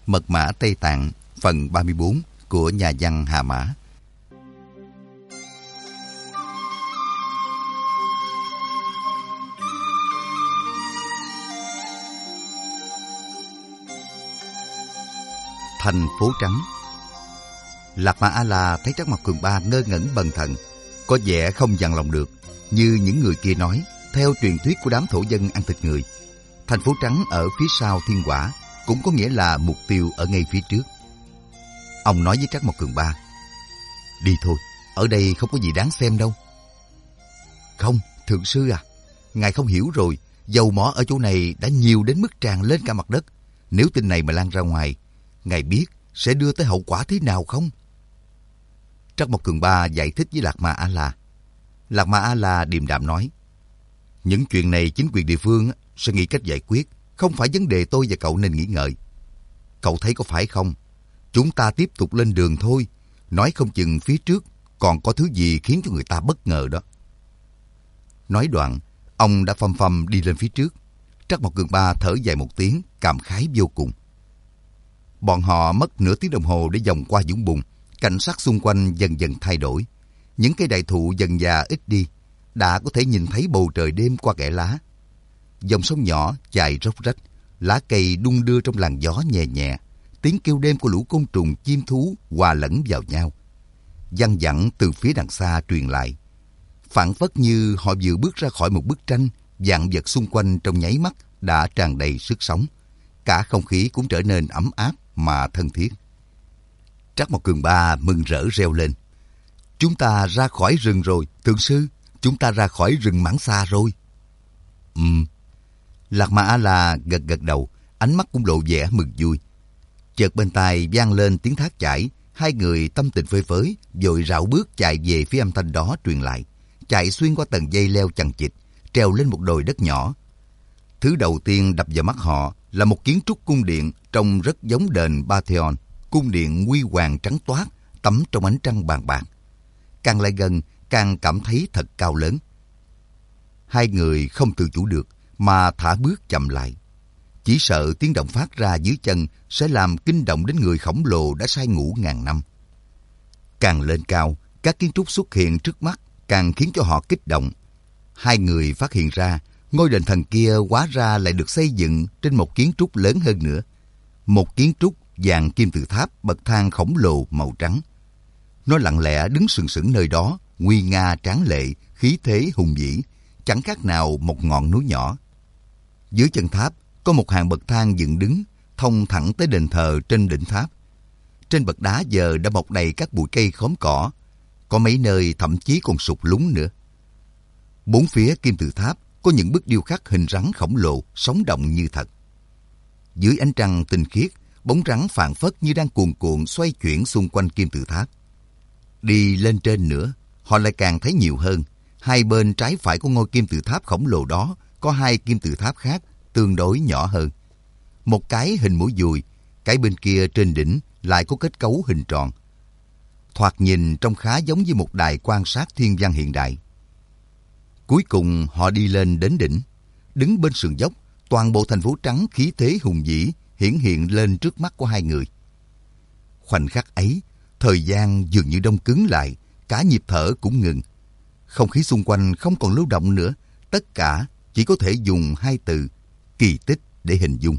Mật mã Tây Tạng phần 34 của nhà văn Hà Mã. Thành phố trắng. Lạc Ma A-la thấy Trắc Mộc Cường Ba ngơ ngẩn bần thần, có vẻ không dằn lòng được. Như những người kia nói, theo truyền thuyết của đám thổ dân ăn thịt người, thành phố trắng ở phía sau thiên quả cũng có nghĩa là mục tiêu ở ngay phía trước. Ông nói với Trắc Mộc Cường Ba: "Đi thôi, ở đây không có gì đáng xem đâu." "Không, thượng sư à, ngài không hiểu rồi, dầu mỏ ở chỗ này đã nhiều đến mức tràn lên cả mặt đất. Nếu tin này mà lan ra ngoài, ngài biết sẽ đưa tới hậu quả thế nào không?" Trắc Mộc Cường Ba giải thích với Lạc Ma A-la. Lạc Ma A-la điềm đạm nói: "Những chuyện này chính quyền địa phương sẽ nghĩ cách giải quyết, không phải vấn đề tôi và cậu nên nghĩ ngợi. Cậu thấy có phải không? Chúng ta tiếp tục lên đường thôi, nói không chừng phía trước còn có thứ gì khiến cho người ta bất ngờ đó." Nói đoạn, ông đã phăm phăm đi lên phía trước. Trắc Mộc Cường Ba thở dài một tiếng, cảm khái vô cùng. Bọn họ mất nửa tiếng đồng hồ để vòng qua vũng bùn. Cảnh sắc xung quanh dần dần thay đổi. Những cây đại thụ dần già ít đi, đã có thể nhìn thấy bầu trời đêm qua kẽ lá. Dòng sông nhỏ chảy róc rách, lá cây đung đưa trong làn gió nhẹ nhẹ. Tiếng kêu đêm của lũ côn trùng chim thú hòa lẫn vào nhau. Văng vẳng từ phía đằng xa truyền lại. Phảng phất như họ vừa bước ra khỏi một bức tranh, vạn vật xung quanh trong nháy mắt đã tràn đầy sức sống. Cả không khí cũng trở nên ấm áp mà thân thiết. Trắc Mộc Cường Ba mừng rỡ reo lên: "Chúng ta ra khỏi rừng rồi, thượng sư, chúng ta ra khỏi rừng Mãng Xa rồi." Lạc Ma A-la gật gật đầu, ánh mắt cũng lộ vẻ mừng vui. Chợt bên tai vang lên tiếng thác chảy, hai người tâm tình phơi phới, vội rảo bước chạy về phía âm thanh đó truyền lại, chạy xuyên qua tầng dây leo chằng chịt, trèo lên một đồi đất nhỏ. Thứ đầu tiên đập vào mắt họ là một kiến trúc cung điện trông rất giống đền Pantheon, cung điện huy hoàng trắng toát, tắm trong ánh trăng bàn bạc. Càng lại gần, càng cảm thấy thật cao lớn. Hai người không tự chủ được mà thả bước chậm lại. Chỉ sợ tiếng động phát ra dưới chân sẽ làm kinh động đến người khổng lồ đã say ngủ ngàn năm. Càng lên cao, các kiến trúc xuất hiện trước mắt càng khiến cho họ kích động. Hai người phát hiện ra ngôi đền thần kia hóa ra lại được xây dựng trên một kiến trúc lớn hơn nữa. Một kiến trúc dạng kim tự tháp bậc thang khổng lồ màu trắng. Nó lặng lẽ đứng sừng sững nơi đó, nguy nga tráng lệ, khí thế hùng vĩ, chẳng khác nào một ngọn núi nhỏ. Dưới chân tháp có một hàng bậc thang dựng đứng, thông thẳng tới đền thờ trên đỉnh tháp. Trên bậc đá giờ đã mọc đầy các bụi cây khóm cỏ, có mấy nơi thậm chí còn sụt lún nữa. Bốn phía kim tự tháp có những bức điêu khắc hình rắn khổng lồ, sống động như thật. Dưới ánh trăng tinh khiết, bóng rắn phảng phất như đang cuồn cuộn xoay chuyển xung quanh kim tự tháp. Đi lên trên nữa, họ lại càng thấy nhiều hơn. Hai bên trái phải của ngôi kim tự tháp khổng lồ đó có hai kim tự tháp khác tương đối nhỏ hơn. Một cái hình mũi dùi, cái bên kia trên đỉnh lại có kết cấu hình tròn. Thoạt nhìn trông khá giống như một đài quan sát thiên văn hiện đại. Cuối cùng họ đi lên đến đỉnh. Đứng bên sườn dốc, toàn bộ thành phố trắng khí thế hùng vĩ hiển hiện lên trước mắt của hai người. Khoảnh khắc ấy, thời gian dường như đông cứng lại, cả nhịp thở cũng ngừng. Không khí xung quanh không còn lưu động nữa, tất cả chỉ có thể dùng hai từ kỳ tích để hình dung.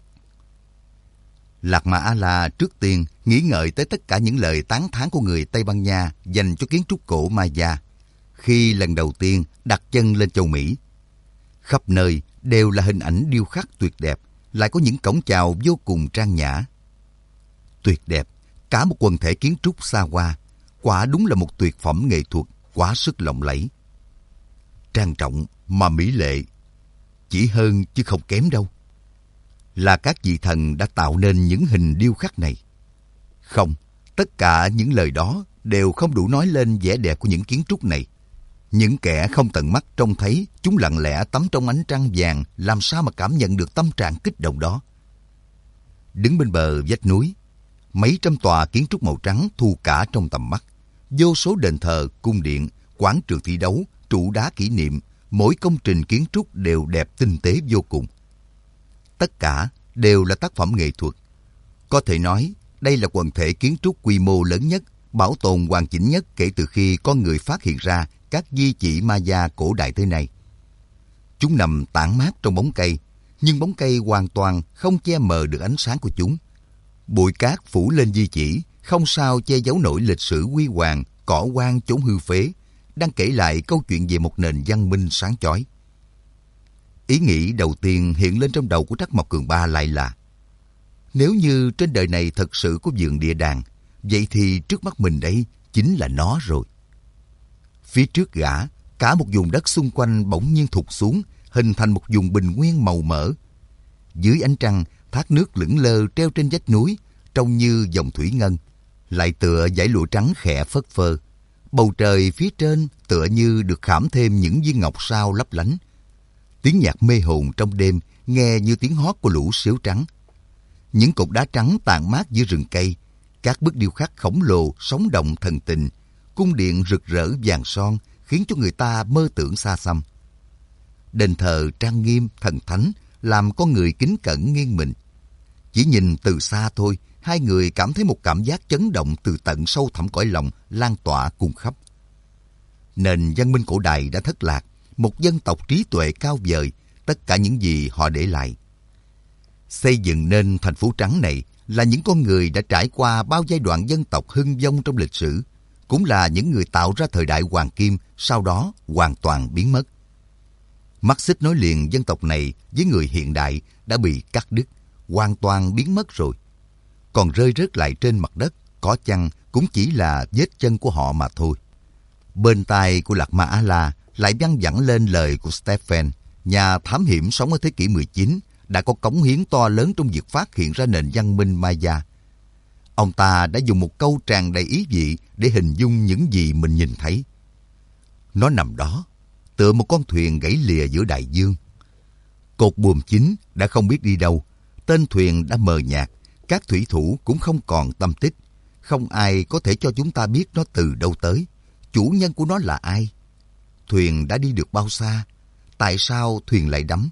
Lạc Ma A-la trước tiên nghĩ ngợi tới tất cả những lời tán thán của người Tây Ban Nha dành cho kiến trúc cổ Maya khi lần đầu tiên đặt chân lên châu Mỹ. Khắp nơi đều là hình ảnh điêu khắc tuyệt đẹp, lại có những cổng chào vô cùng trang nhã. Tuyệt đẹp, cả một quần thể kiến trúc xa hoa, quả đúng là một tuyệt phẩm nghệ thuật quá sức lộng lẫy. Trang trọng mà mỹ lệ, chỉ hơn chứ không kém đâu. Là các vị thần đã tạo nên những hình điêu khắc này. Không, tất cả những lời đó đều không đủ nói lên vẻ đẹp của những kiến trúc này. Những kẻ không tận mắt trông thấy chúng lặng lẽ tắm trong ánh trăng vàng, làm sao mà cảm nhận được tâm trạng kích động đó. Đứng bên bờ vách núi, mấy trăm tòa kiến trúc màu trắng thu cả trong tầm mắt. Vô số đền thờ, cung điện, quảng trường thi đấu, trụ đá kỷ niệm, mỗi công trình kiến trúc đều đẹp tinh tế vô cùng. Tất cả đều là tác phẩm nghệ thuật. Có thể nói, đây là quần thể kiến trúc quy mô lớn nhất, bảo tồn hoàn chỉnh nhất kể từ khi có người phát hiện ra các di chỉ Maya cổ đại tới nay. Chúng nằm tản mát trong bóng cây, nhưng bóng cây hoàn toàn không che mờ được ánh sáng của chúng. Bụi cát phủ lên di chỉ, không sao che giấu nổi lịch sử huy hoàng, cỏ hoang chốn hư phế, đang kể lại câu chuyện về một nền văn minh sáng chói. Ý nghĩ đầu tiên hiện lên trong đầu của Trắc Mộc Cường Ba lại là: nếu như trên đời này thật sự có vườn địa đàng, vậy thì trước mắt mình đây chính là nó rồi. Phía trước gã, cả một vùng đất xung quanh bỗng nhiên thụt xuống, hình thành một vùng bình nguyên màu mỡ. Dưới ánh trăng, thác nước lững lơ treo trên vách núi, trông như dòng thủy ngân, lại tựa dải lụa trắng khẽ phất phơ. Bầu trời phía trên tựa như được khảm thêm những viên ngọc sao lấp lánh. Tiếng nhạc mê hồn trong đêm nghe như tiếng hót của lũ sếu trắng. Những cột đá trắng tàn mát giữa rừng cây, các bức điêu khắc khổng lồ sống động thần tình, cung điện rực rỡ vàng son khiến cho người ta mơ tưởng xa xăm. Đền thờ trang nghiêm thần thánh làm con người kính cẩn nghiêng mình. Chỉ nhìn từ xa thôi, hai người cảm thấy một cảm giác chấn động từ tận sâu thẳm cõi lòng lan tỏa cùng khắp. Nền văn minh cổ đại đã thất lạc, một dân tộc trí tuệ cao vời, tất cả những gì họ để lại. Xây dựng nên thành phố trắng này là những con người đã trải qua bao giai đoạn dân tộc hưng vong trong lịch sử, cũng là những người tạo ra thời đại hoàng kim, sau đó hoàn toàn biến mất. Mắt xích nối liền dân tộc này với người hiện đại đã bị cắt đứt, hoàn toàn biến mất rồi. Còn rơi rớt lại trên mặt đất, có chăng cũng chỉ là vết chân của họ mà thôi. Bên tai của Lạc Ma A-la lại văng vẳng lên lời của Stephen, nhà thám hiểm sống ở thế kỷ 19, đã có cống hiến to lớn trong việc phát hiện ra nền văn minh Maya. Ông ta đã dùng một câu tràn đầy ý vị để hình dung những gì mình nhìn thấy. Nó nằm đó, tựa một con thuyền gãy lìa giữa đại dương. Cột buồm chính đã không biết đi đâu, tên thuyền đã mờ nhạt, các thủy thủ cũng không còn tâm tích. Không ai có thể cho chúng ta biết nó từ đâu tới, chủ nhân của nó là ai. Thuyền đã đi được bao xa? Tại sao thuyền lại đắm?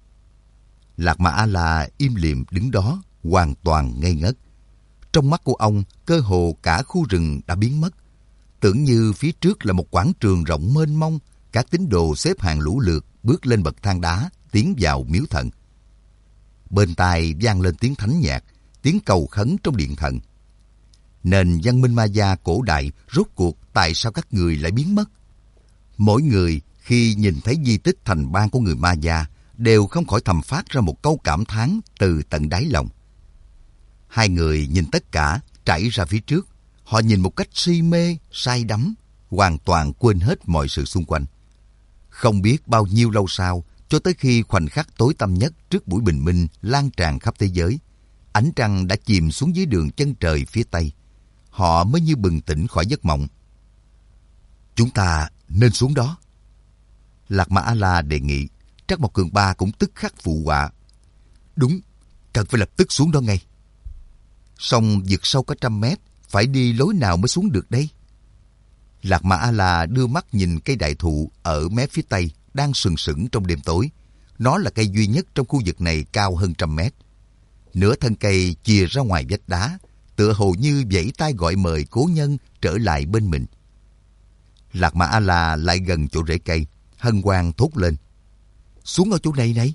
Lạc Ma A-la im lìm đứng đó, hoàn toàn ngây ngất. Trong mắt của ông, cơ hồ cả khu rừng đã biến mất. Tưởng như phía trước là một quảng trường rộng mênh mông, các tín đồ xếp hàng lũ lượt bước lên bậc thang đá, tiến vào miếu thần. Bên tai vang lên tiếng thánh nhạc, tiếng cầu khấn trong điện thần. Nền văn minh Maya cổ đại rốt cuộc tại sao các người lại biến mất? Mỗi người khi nhìn thấy di tích thành bang của người Maya đều không khỏi thầm phát ra một câu cảm thán từ tận đáy lòng. Hai người nhìn tất cả trải ra phía trước. Họ nhìn một cách si mê, say đắm, hoàn toàn quên hết mọi sự xung quanh. Không biết bao nhiêu lâu sau, cho tới khi khoảnh khắc tối tăm nhất trước buổi bình minh lan tràn khắp thế giới, ánh trăng đã chìm xuống dưới đường chân trời phía tây. Họ mới như bừng tỉnh khỏi giấc mộng. Chúng ta nên xuống đó. Lạc Ma A-la đề nghị. Trắc Mộc Cường Ba cũng tức khắc phụ họa. Đúng, cần phải lập tức xuống đó ngay. Song vượt sâu cả 100 mét, phải đi lối nào mới xuống được đây? Lạc Ma A-la đưa mắt nhìn cây đại thụ ở mé phía tây đang sừng sững trong đêm tối. Nó là cây duy nhất trong khu vực này cao hơn 100 mét. Nửa thân cây chìa ra ngoài vách đá, tựa hồ như vẫy tay gọi mời cố nhân trở lại bên mình. Lạc Ma A-la lại gần chỗ rễ cây, hân hoan thốt lên. Xuống ở chỗ này này.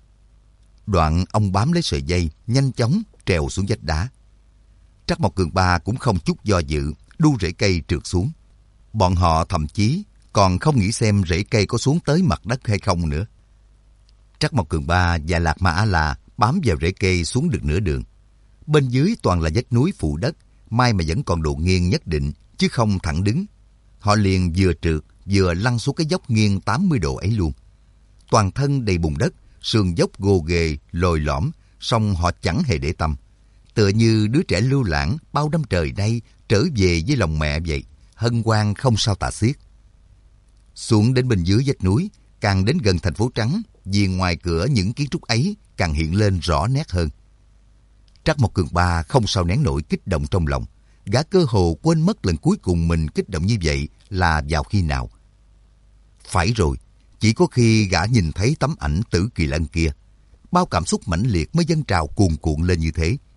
Đoạn ông bám lấy sợi dây, nhanh chóng trèo xuống vách đá. Trắc Mộc Cường Ba cũng không chút do dự, đu rễ cây trượt xuống. Bọn họ thậm chí còn không nghĩ xem rễ cây có xuống tới mặt đất hay không nữa. Trắc Mộc Cường Ba và Lạc Ma A-la bám vào rễ cây xuống được nửa đường. Bên dưới toàn là vách núi phủ đất, may mà vẫn còn độ nghiêng nhất định, chứ không thẳng đứng. Họ liền vừa trượt, vừa lăn xuống cái dốc nghiêng 80 độ ấy luôn. Toàn thân đầy bùn đất, sườn dốc gồ ghề, lồi lõm, song họ chẳng hề để tâm. Tựa như đứa trẻ lưu lãng bao năm trời nay trở về với lòng mẹ vậy, hân hoan không sao tả xiết. Xuống đến bên dưới vách núi, càng đến gần thành phố trắng, vì ngoài cửa những kiến trúc ấy càng hiện lên rõ nét hơn. Trắc Mộc Cường Ba không sao nén nổi kích động trong lòng. Gã cơ hồ quên mất lần cuối cùng mình kích động như vậy là vào khi nào. Phải rồi, chỉ có khi gã nhìn thấy tấm ảnh Tử Kỳ Lân kia, bao cảm xúc mãnh liệt mới dâng trào cuồn cuộn lên như thế.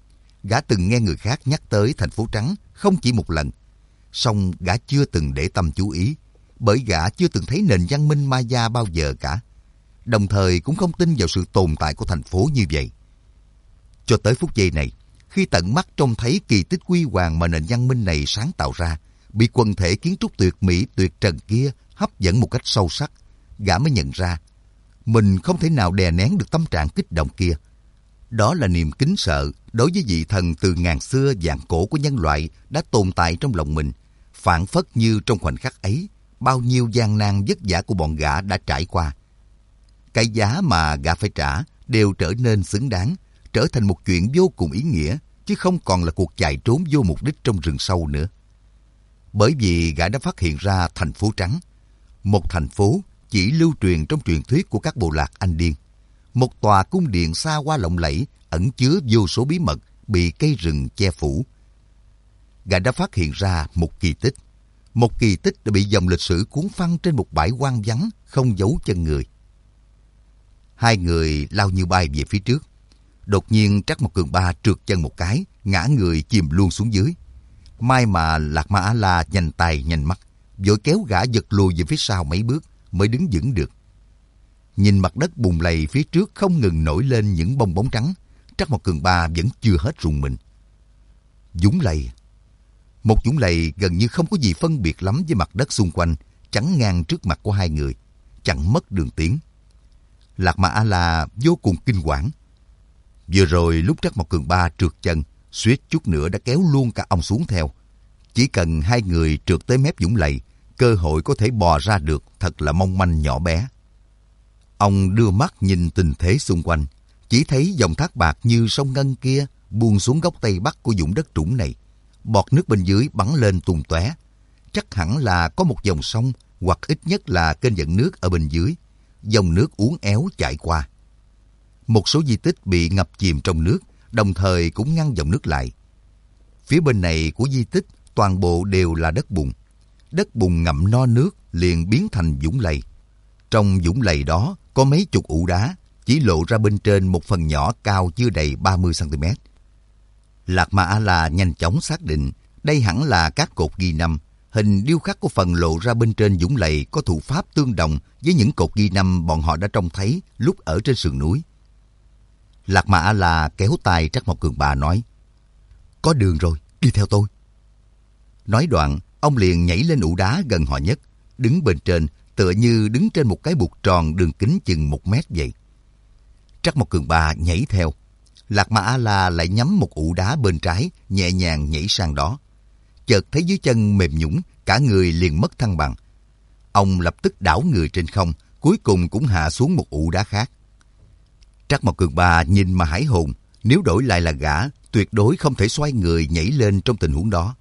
Gã từng nghe người khác nhắc tới thành phố trắng không chỉ một lần, song gã chưa từng để tâm chú ý, bởi gã chưa từng thấy nền văn minh Maya bao giờ cả, đồng thời cũng không tin vào sự tồn tại của thành phố như vậy. Cho tới phút giây này, khi tận mắt trông thấy kỳ tích huy hoàng mà nền văn minh này sáng tạo ra, bị quần thể kiến trúc tuyệt mỹ tuyệt trần kia hấp dẫn một cách sâu sắc, gã mới nhận ra mình không thể nào đè nén được tâm trạng kích động kia. Đó là niềm kính sợ đối với vị thần từ ngàn xưa vạn cổ của nhân loại đã tồn tại trong lòng mình, phảng phất như trong khoảnh khắc ấy, bao nhiêu gian nan vất vả của bọn gã đã trải qua. Cái giá mà gã phải trả đều trở nên xứng đáng, trở thành một chuyện vô cùng ý nghĩa, chứ không còn là cuộc chạy trốn vô mục đích trong rừng sâu nữa. Bởi vì gã đã phát hiện ra thành phố trắng, một thành phố chỉ lưu truyền trong truyền thuyết của các bộ lạc Anh Điên, một tòa cung điện xa hoa lộng lẫy ẩn chứa vô số bí mật bị cây rừng che phủ. Gã đã phát hiện ra một kỳ tích đã bị dòng lịch sử cuốn phăng trên một bãi hoang vắng không dấu chân người. Hai người lao như bay về phía trước. Đột nhiên Trắc Mộc Cường Ba trượt chân một cái, ngã người chìm luôn xuống dưới. May mà Lạc Ma A-la nhanh tay nhanh mắt, vội kéo gã giật lùi về phía sau mấy bước mới đứng vững được. Nhìn mặt đất bùn lầy phía trước không ngừng nổi lên những bong bóng trắng, Trắc Mộc Cường Ba vẫn chưa hết rùng mình. Dũng lầy. Một dũng lầy gần như không có gì phân biệt lắm với mặt đất xung quanh, chắn ngang trước mặt của hai người, chẳng mất đường tiến. Lạc Ma A-la vô cùng kinh hoàng. Vừa rồi lúc Trắc Mộc Cường Ba trượt chân, suýt chút nữa đã kéo luôn cả ông xuống theo. Chỉ cần hai người trượt tới mép dũng lầy, cơ hội có thể bò ra được thật là mong manh nhỏ bé. Ông đưa mắt nhìn tình thế xung quanh, chỉ thấy dòng thác bạc như sông Ngân kia buông xuống góc tây bắc của vùng đất trũng này. Bọt nước bên dưới bắn lên tung tóe. Chắc hẳn là có một dòng sông hoặc ít nhất là kênh dẫn nước ở bên dưới. Dòng nước uốn éo chạy qua. Một số di tích bị ngập chìm trong nước, đồng thời cũng ngăn dòng nước lại. Phía bên này của di tích toàn bộ đều là đất bùn. Đất bùn ngậm no nước liền biến thành dũng lầy. Trong dũng lầy đó có mấy chục ụ đá, chỉ lộ ra bên trên một phần nhỏ cao chưa đầy 30 cm. Lạc Ma A-la nhanh chóng xác định đây hẳn là các cột ghi năm. Hình điêu khắc của phần lộ ra bên trên dũng lầy có thủ pháp tương đồng với những cột ghi năm bọn họ đã trông thấy lúc ở trên sườn núi. Lạc Ma A-la kéo tay Trắc Mộc Cường Ba nói: "Có đường rồi, đi theo tôi." Nói đoạn, ông liền nhảy lên ụ đá gần họ nhất, đứng bên trên tựa như đứng trên một cái bục tròn đường kính chừng 1 mét vậy. Trắc Mộc Cường Ba nhảy theo. Lạc Ma A-la lại nhắm một ụ đá bên trái, nhẹ nhàng nhảy sang đó. Chợt thấy dưới chân mềm nhũn, cả người liền mất thăng bằng. Ông lập tức đảo người trên không, cuối cùng cũng hạ xuống một ụ đá khác. Trắc Mộc Cường Ba nhìn mà hãi hồn, nếu đổi lại là gã, tuyệt đối không thể xoay người nhảy lên trong tình huống đó.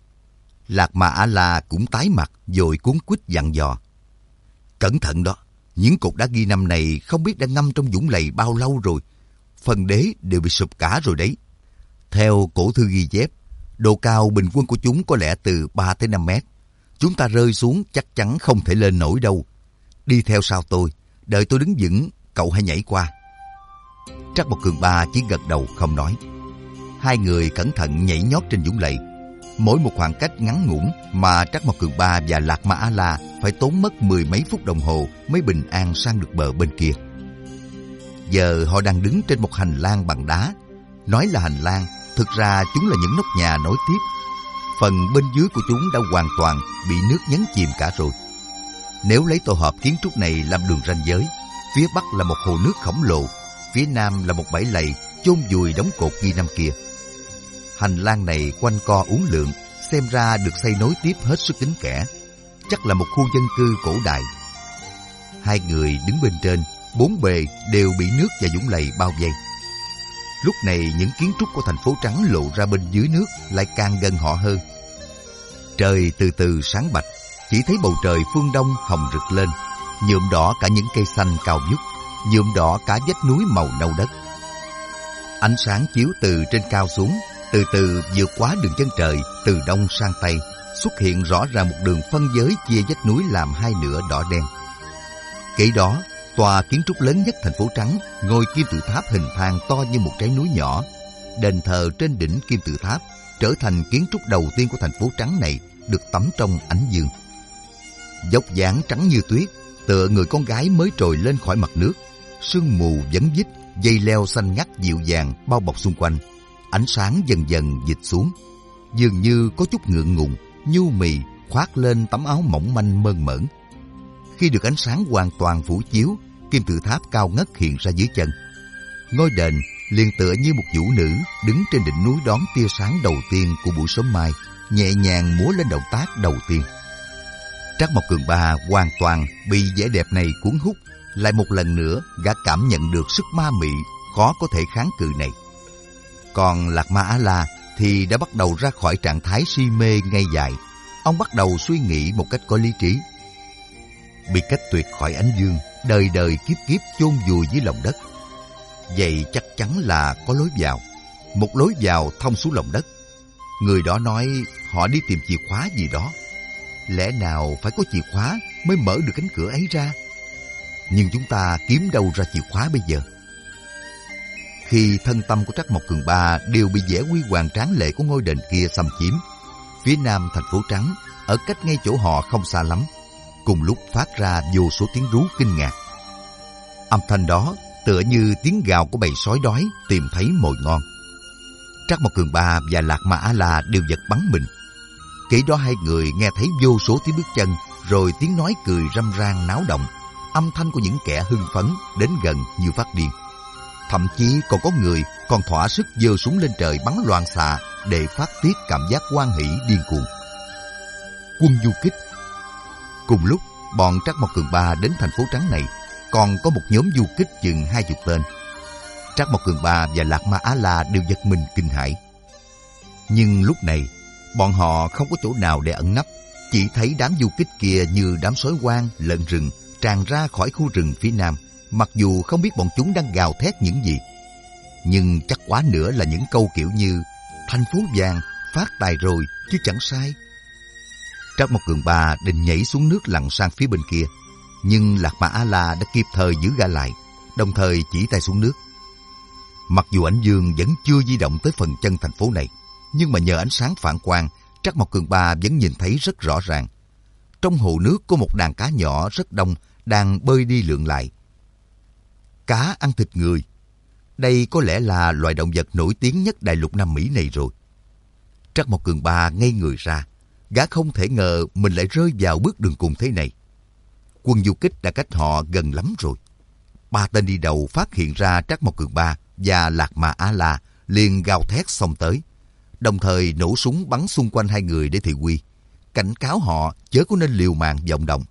Lạc Ma A-la cũng tái mặt, rồi cuống quýt dặn dò: "Cẩn thận đó, những cột đá ghi năm này không biết đã ngâm trong dũng lầy bao lâu rồi. Phần đế đều bị sụp cả rồi đấy. Theo cổ thư ghi chép, độ cao bình quân của chúng có lẽ từ 3 tới 5 mét. Chúng ta rơi xuống chắc chắn không thể lên nổi đâu. Đi theo sau tôi, đợi tôi đứng vững, cậu hãy nhảy qua." Trắc Mộc Cường Ba chỉ gật đầu không nói. Hai người cẩn thận nhảy nhót trên dũng lầy. Mỗi một khoảng cách ngắn ngủn mà Trắc Mộc Cường Ba và Lạc Ma A-la phải tốn mất 10 mấy phút đồng hồ mới bình an sang được bờ bên kia. Giờ họ đang đứng trên một hành lang bằng đá. Nói là hành lang, thực ra chúng là những nóc nhà nối tiếp. Phần bên dưới của chúng đã hoàn toàn bị nước nhấn chìm cả rồi. Nếu lấy tổ hợp kiến trúc này làm đường ranh giới, phía bắc là một hồ nước khổng lồ, phía nam là một bãi lầy chôn vùi đống cột ghi năm kia. Hành lang này quanh co uốn lượn, xem ra được xây nối tiếp hết sức kín kẽ. Chắc là một khu dân cư cổ đại. Hai người đứng bên trên, bốn bề đều bị nước và dũng lầy bao vây. Lúc này những kiến trúc của thành phố trắng lộ ra bên dưới nước lại càng gần họ hơn. Trời từ từ sáng bạch, chỉ thấy bầu trời phương đông hồng rực lên, nhuộm đỏ cả những cây xanh cao vút, nhuộm đỏ cả vách núi màu nâu đất. Ánh sáng chiếu từ trên cao xuống, từ từ vượt qua đường chân trời, từ đông sang tây, xuất hiện rõ ràng một đường phân giới chia vách núi làm hai nửa đỏ đen. Kế đó, tòa kiến trúc lớn nhất thành phố trắng, ngôi kim tự tháp hình thang to như một trái núi nhỏ, đền thờ trên đỉnh Kim Tự Tháp trở thành kiến trúc đầu tiên của thành phố trắng này được tắm trong ánh dương. Dốc dáng trắng như tuyết, tựa người con gái mới trồi lên khỏi mặt nước. Sương mù vấn vít, dây leo xanh ngắt dịu dàng bao bọc xung quanh. Ánh sáng dần dần dịch xuống, dường như có chút ngượng ngùng, nhu mì khoác lên tấm áo mỏng manh mơn mởn. Khi được ánh sáng hoàn toàn phủ chiếu, Kim Tự Tháp cao ngất hiện ra dưới chân. Ngôi đền liền tựa như một vũ nữ đứng trên đỉnh núi đón tia sáng đầu tiên của buổi sớm mai, nhẹ nhàng múa lên động tác đầu tiên. Trác Mộc Cường Ba hoàn toàn bị vẻ đẹp này cuốn hút. Lại một lần nữa, gã cảm nhận được sức ma mị khó có thể kháng cự này. Còn Lạc Ma A-la thì đã bắt đầu ra khỏi trạng thái si mê ngây dại. Ông bắt đầu suy nghĩ một cách có lý trí. Bị cách tuyệt khỏi ánh dương, đời đời kiếp kiếp chôn vùi dưới lòng đất. Vậy chắc chắn là có lối vào. Một lối vào thông xuống lòng đất. Người đó nói họ đi tìm chìa khóa gì đó. Lẽ nào phải có chìa khóa mới mở được cánh cửa ấy ra? Nhưng chúng ta kiếm đâu ra chìa khóa bây giờ? Khi thân tâm của Trác Mộc Cường Ba đều bị vẻ huy hoàng tráng lệ của ngôi đền kia xâm chiếm, phía nam thành phố trắng, ở cách ngay chỗ họ không xa lắm, cùng lúc phát ra vô số tiếng rú kinh ngạc. Âm thanh đó tựa như tiếng gào của bầy sói đói tìm thấy mồi ngon. Trác Mộc Cường Ba và Lạc Ma A-la đều giật bắn mình. Kế đó hai người nghe thấy vô số tiếng bước chân, rồi tiếng nói cười râm ran náo động, âm thanh của những kẻ hưng phấn đến gần như phát điên. Thậm chí còn có người còn thỏa sức giơ súng lên trời bắn loạn xạ để phát tiết cảm giác hoan hỉ điên cuồng. Quân du kích. Cùng lúc bọn Trác Mộc Cường Ba đến thành phố trắng này, còn có một nhóm du kích chừng 20 tên. Trác Mộc Cường Ba và Lạc Ma A-la đều giật mình kinh hãi. Nhưng lúc này, bọn họ không có chỗ nào để ẩn nấp, chỉ thấy đám du kích kia như đám sói hoang lợn rừng tràn ra khỏi khu rừng phía nam, mặc dù không biết bọn chúng đang gào thét những gì. Nhưng chắc quá nữa là những câu kiểu như thành phố vàng, phát tài rồi, chứ chẳng sai. Trác Mộc Cường Ba định nhảy xuống nước lặn sang phía bên kia, nhưng Lạc Ma A-la đã kịp thời giữ gã lại, đồng thời chỉ tay xuống nước. Mặc dù ánh dương vẫn chưa di động tới phần chân thành phố này, nhưng mà nhờ ánh sáng phản quang, Trác Mộc Cường Ba vẫn nhìn thấy rất rõ ràng. Trong hồ nước có một đàn cá nhỏ rất đông đang bơi đi lượn lại. Cá ăn thịt người. Đây có lẽ là loài động vật nổi tiếng nhất đại lục Nam Mỹ này rồi. Trác Mộc Cường Ba ngây người ra. Gã không thể ngờ mình lại rơi vào bước đường cùng thế này. Quân du kích đã cách họ gần lắm rồi. Ba tên đi đầu phát hiện ra Trác Mộc Cường Ba và Lạc Ma A-la liền gào thét xông tới, đồng thời nổ súng bắn xung quanh hai người để thị uy, cảnh cáo họ chớ có nên liều mạng vọng động.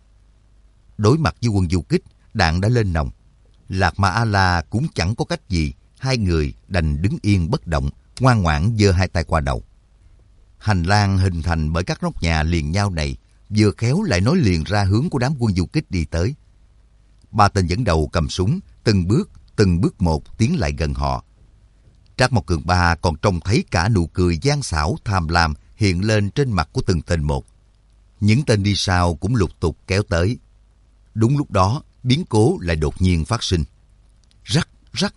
Đối mặt với quân du kích, đạn đã lên nòng. Lạc Ma A-la cũng chẳng có cách gì, hai người đành đứng yên bất động, ngoan ngoãn giơ hai tay qua đầu. Hành lang hình thành bởi các nóc nhà liền nhau này vừa khéo lại nối liền ra hướng của đám quân du kích đi tới. Ba tên dẫn đầu cầm súng, từng bước một tiến lại gần họ. Trác Mộc Cường Ba còn trông thấy cả nụ cười gian xảo tham lam hiện lên trên mặt của từng tên một. Những tên đi sau cũng lục tục kéo tới. Đúng lúc đó, biến cố lại đột nhiên phát sinh. Rắc, rắc.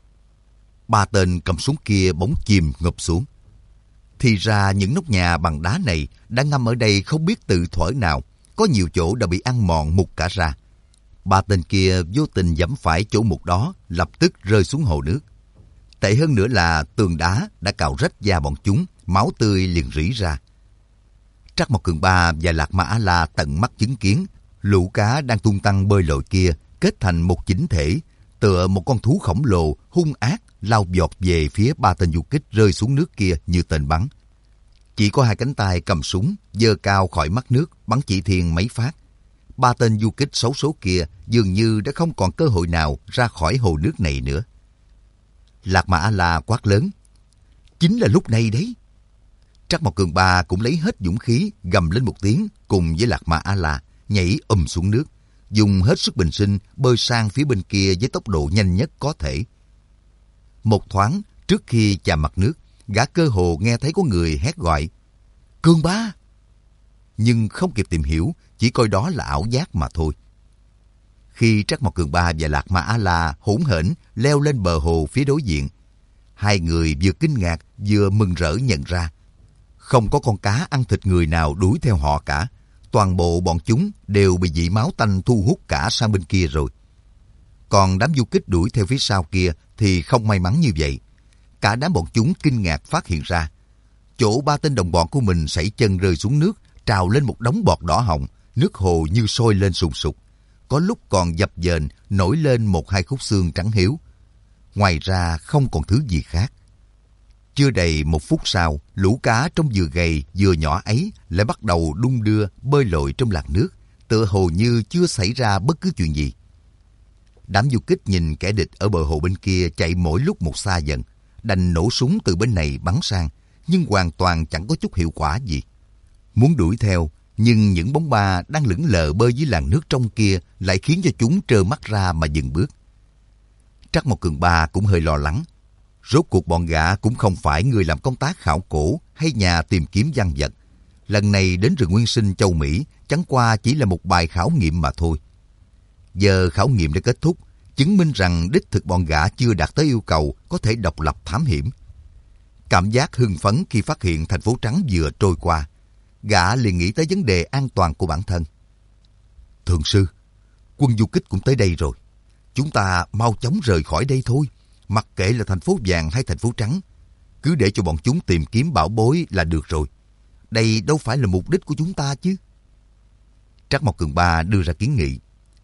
Ba tên cầm súng kia bỗng chìm ngập xuống. Thì ra những nóc nhà bằng đá này đã ngâm ở đây không biết từ thuở nào, có nhiều chỗ đã bị ăn mòn mục cả ra. Ba tên kia vô tình giẫm phải chỗ mục đó, lập tức rơi xuống hồ nước. Tệ hơn nữa là tường đá đã cào rách da bọn chúng, máu tươi liền rỉ ra. Trác Mộc Cường Ba và Lạc Ma A-la tận mắt chứng kiến lũ cá đang tung tăng bơi lội kia kết thành một chỉnh thể, tựa một con thú khổng lồ hung ác lao vọt về phía ba tên du kích rơi xuống nước kia như tên bắn. Chỉ có hai cánh tay cầm súng giơ cao khỏi mắt nước bắn chỉ thiên mấy phát. Ba tên du kích xấu số kia dường như đã không còn cơ hội nào ra khỏi hồ nước này nữa. Lạc Ma A-la quát lớn: "Chính là lúc này đấy!" Trác Mộc Cường Ba cũng lấy hết dũng khí gầm lên một tiếng cùng với Lạc Ma A-la, nhảy xuống nước, dùng hết sức bình sinh bơi sang phía bên kia với tốc độ nhanh nhất có thể. Một thoáng trước khi chạm mặt nước, gã cơ hồ nghe thấy có người hét gọi: "Cường Ba!" Nhưng không kịp tìm hiểu, chỉ coi đó là ảo giác mà thôi. Khi Trác Mộc Cường Ba và Lạc Ma A-la hỗn hển leo lên bờ hồ phía đối diện, Hai người vừa kinh ngạc vừa mừng rỡ nhận ra. Không có con cá ăn thịt người nào đuổi theo họ cả. Toàn bộ bọn chúng đều bị vị máu tanh thu hút cả sang bên kia rồi. Còn đám du kích đuổi theo phía sau kia thì không may mắn như vậy. Cả đám bọn chúng kinh ngạc phát hiện ra. Chỗ ba tên đồng bọn của mình sẩy chân rơi xuống nước, trào lên một đống bọt đỏ hồng, nước hồ như sôi lên sùng sục. Có lúc còn dập dềnh nổi lên một hai khúc xương trắng hiếu. Ngoài ra không còn thứ gì khác. Chưa đầy một phút sau, lũ cá trong vừa gầy vừa nhỏ ấy lại bắt đầu đung đưa bơi lội trong làn nước, tựa hồ như chưa xảy ra bất cứ chuyện gì. Đám du kích nhìn kẻ địch ở bờ hồ bên kia chạy mỗi lúc một xa dần, đành nổ súng từ bên này bắn sang, nhưng hoàn toàn chẳng có chút hiệu quả gì. Muốn đuổi theo, nhưng những bóng ma đang lững lờ bơi dưới làn nước trong kia lại khiến cho chúng trơ mắt ra mà dừng bước. Trắc Mộc Cường Ba cũng hơi lo lắng. Rốt cuộc bọn gã cũng không phải người làm công tác khảo cổ hay nhà tìm kiếm văn vật. Lần này đến rừng Nguyên Sinh châu Mỹ chẳng qua chỉ là một bài khảo nghiệm mà thôi. Giờ khảo nghiệm đã kết thúc, chứng minh rằng đích thực bọn gã chưa đạt tới yêu cầu có thể độc lập thám hiểm. Cảm giác hưng phấn khi phát hiện thành phố trắng vừa trôi qua, gã liền nghĩ tới vấn đề an toàn của bản thân. Thượng sư, quân du kích cũng tới đây rồi. Chúng ta mau chóng rời khỏi đây thôi. Mặc kệ là thành phố vàng hay thành phố trắng, cứ để cho bọn chúng tìm kiếm bảo bối là được rồi. Đây đâu phải là mục đích của chúng ta chứ. Trắc Mộc Cường Ba đưa ra kiến nghị.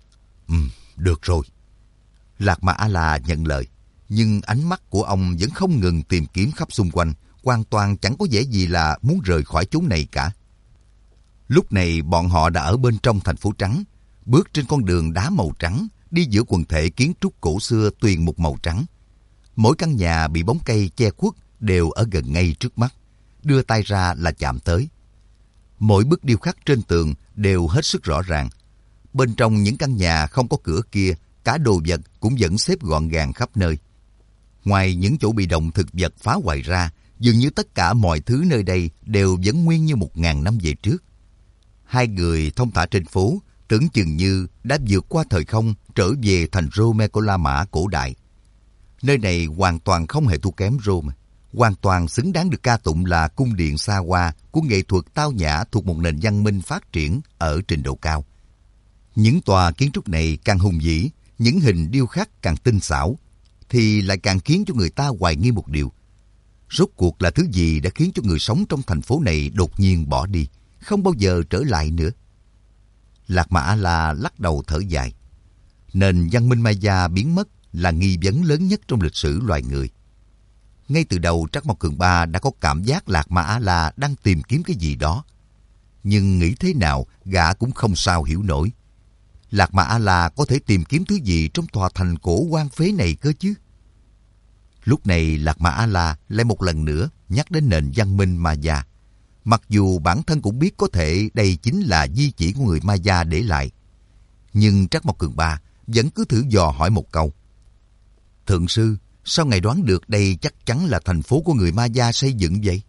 Được rồi. Lạc Ma A-la nhận lời, nhưng ánh mắt của ông vẫn không ngừng tìm kiếm khắp xung quanh, hoàn toàn chẳng có vẻ gì là muốn rời khỏi chốn này cả. Lúc này bọn họ đã ở bên trong thành phố trắng, bước trên con đường đá màu trắng, đi giữa quần thể kiến trúc cổ xưa tuyền một màu trắng. Mỗi căn nhà bị bóng cây che khuất đều ở gần ngay trước mắt, đưa tay ra là chạm tới. Mỗi bức điêu khắc trên tường đều hết sức rõ ràng. Bên trong những căn nhà không có cửa kia, cả đồ vật cũng vẫn xếp gọn gàng khắp nơi. Ngoài những chỗ bị động thực vật phá hoại ra, dường như tất cả mọi thứ nơi đây đều vẫn nguyên như 1000 năm về trước. Hai người thông thả trên phố, tưởng chừng như đã vượt qua thời không trở về thành Rome của La Mã cổ đại. Nơi này hoàn toàn không hề thua kém Rome, hoàn toàn xứng đáng được ca tụng là cung điện xa hoa của nghệ thuật tao nhã thuộc một nền văn minh phát triển ở trình độ cao. Những tòa kiến trúc này càng hùng vĩ, những hình điêu khắc càng tinh xảo, thì lại càng khiến cho người ta hoài nghi một điều. Rốt cuộc là thứ gì đã khiến cho người sống trong thành phố này đột nhiên bỏ đi, không bao giờ trở lại nữa? Lạc Ma A-la lắc đầu thở dài. Nền văn minh Maya biến mất là nghi vấn lớn nhất trong lịch sử loài người. Ngay từ đầu Trắc Mộc Cường Ba đã có cảm giác Lạc Ma A-la đang tìm kiếm cái gì đó. Nhưng nghĩ thế nào gã cũng không sao hiểu nổi. Lạc Ma A-la có thể tìm kiếm thứ gì trong tòa thành cổ hoang phế này cơ chứ? Lúc này Lạc Ma A-la lại một lần nữa nhắc đến nền văn minh Maya. Mặc dù bản thân cũng biết có thể đây chính là di chỉ của người Maya để lại. Nhưng Trắc Mộc Cường Ba vẫn cứ thử dò hỏi một câu. Thượng sư, sao ngài đoán được đây chắc chắn là thành phố của người Maya xây dựng vậy?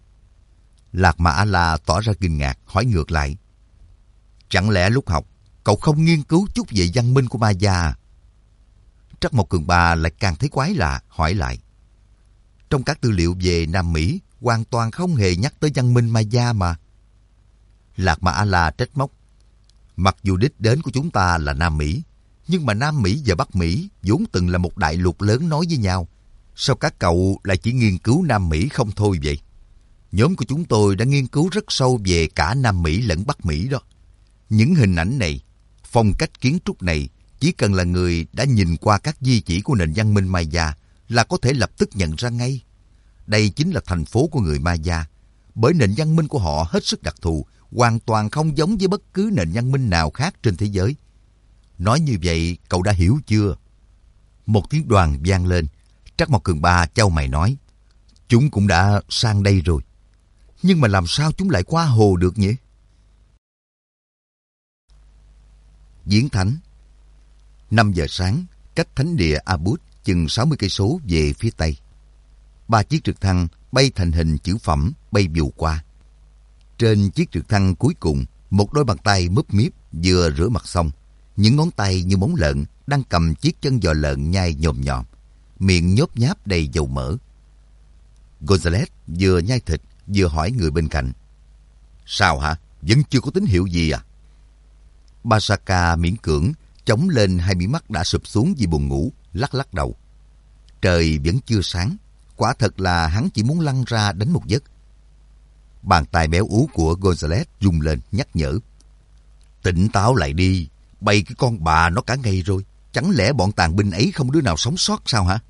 Lạc Ma A-la tỏ ra kinh ngạc, hỏi ngược lại. Chẳng lẽ lúc học, cậu không nghiên cứu chút về văn minh của Maya à? Trắc Mộc Cường Ba lại càng thấy quái lạ, hỏi lại. Trong các tư liệu về Nam Mỹ, hoàn toàn không hề nhắc tới văn minh Maya mà. Lạc Ma A-la trách móc. Mặc dù đích đến của chúng ta là Nam Mỹ, nhưng mà Nam Mỹ và Bắc Mỹ vốn từng là một đại lục lớn nối với nhau. Sao các cậu lại chỉ nghiên cứu Nam Mỹ không thôi vậy? Nhóm của chúng tôi đã nghiên cứu rất sâu về cả Nam Mỹ lẫn Bắc Mỹ đó. Những hình ảnh này, phong cách kiến trúc này, chỉ cần là người đã nhìn qua các di chỉ của nền văn minh Maya là có thể lập tức nhận ra ngay. Đây chính là thành phố của người Maya, bởi nền văn minh của họ hết sức đặc thù, hoàn toàn không giống với bất cứ nền văn minh nào khác trên thế giới. Nói như vậy, cậu đã hiểu chưa? Một tiếng đoàn vang lên. Trắc Mộc Cường Ba chau mày nói. Chúng cũng đã sang đây rồi. Nhưng mà làm sao chúng lại qua hồ được nhỉ? Viếng thánh. 5 giờ sáng, cách thánh địa Abud chừng 60 cây số về phía tây. 3 chiếc trực thăng bay thành hình chữ phẩm bay vù qua. Trên chiếc trực thăng cuối cùng, một đôi bàn tay múp míp vừa rửa mặt xong, những ngón tay như móng lợn đang cầm chiếc chân giò lợn nhai nhồm nhòm, miệng nhốp nháp đầy dầu mỡ. Gonzales vừa nhai thịt vừa hỏi người bên cạnh. Sao hả? Vẫn chưa có tín hiệu gì à? Basaka miễn cưỡng chống lên hai mí mắt đã sụp xuống vì buồn ngủ, lắc lắc đầu. Trời vẫn chưa sáng, quả thật là hắn chỉ muốn lăn ra đánh một giấc. Bàn tay béo ú của Gonzales rung lên nhắc nhở. Tỉnh táo lại đi, bày cái con bà nó cả ngày rồi. Chẳng lẽ bọn tàn binh ấy không đứa nào sống sót sao hả?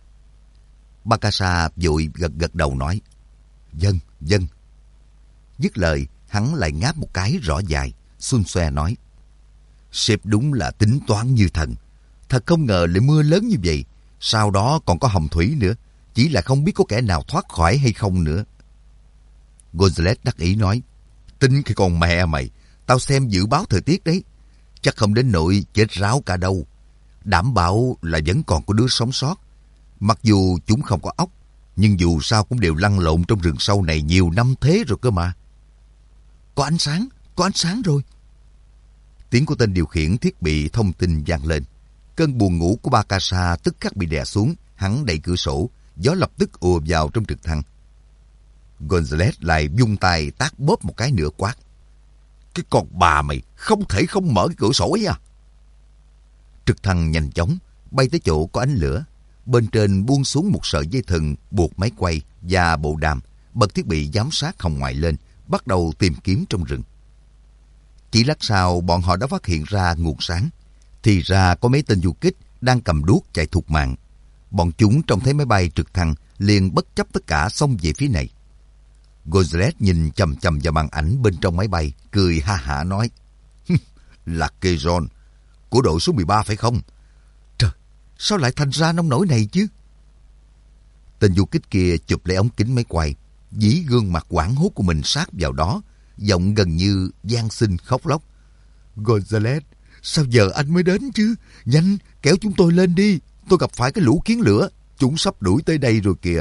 Bakasa vội gật gật đầu nói. Vâng, vâng. Dứt lời, hắn lại ngáp một cái rõ dài, xun xoe nói. Sếp đúng là tính toán như thần. Thật không ngờ lại mưa lớn như vậy. Sau đó còn có hồng thủy nữa. Chỉ là không biết có kẻ nào thoát khỏi hay không nữa. Gonzales đắc ý nói. Tính cái con mẹ mày. Tao xem dự báo thời tiết đấy. Chắc không đến nỗi chết ráo cả đâu. Đảm bảo là vẫn còn có đứa sống sót. Mặc dù chúng không có óc, nhưng dù sao cũng đều lăn lộn trong rừng sâu này nhiều năm thế rồi cơ mà. Có ánh sáng rồi. Tiếng của tên điều khiển thiết bị thông tin vang lên. Cơn buồn ngủ của Bakasa tức khắc bị đè xuống. Hắn đẩy cửa sổ, gió lập tức ùa vào trong trực thăng. Gonzales lại vung tay tát bóp một cái nữa quát. Cái con bà mày không thể không mở cái cửa sổ ấy à? Trực thăng nhanh chóng bay tới chỗ có ánh lửa. Bên trên buông xuống một sợi dây thừng buộc máy quay và bộ đàm, bật thiết bị giám sát hồng ngoại lên, bắt đầu tìm kiếm trong rừng. Chỉ lát sau, bọn họ đã phát hiện ra nguồn sáng. Thì ra có mấy tên du kích đang cầm đuốc chạy thục mạng. Bọn chúng trông thấy máy bay trực thăng liền bất chấp tất cả xông về phía này. Gonzales nhìn chằm chằm vào màn ảnh bên trong máy bay, cười ha hả nói. Là Quezon, của đội số 13 phải không? Trời, sao lại thành ra nông nổi này chứ? Tên du kích kia chụp lấy ống kính máy quay, dí gương mặt hoảng hốt của mình sát vào đó, giọng gần như van xin khóc lóc. Gonzales, sao giờ anh mới đến chứ? Nhanh, kéo chúng tôi lên đi. Tôi gặp phải cái lũ kiến lửa. Chúng sắp đuổi tới đây rồi kìa.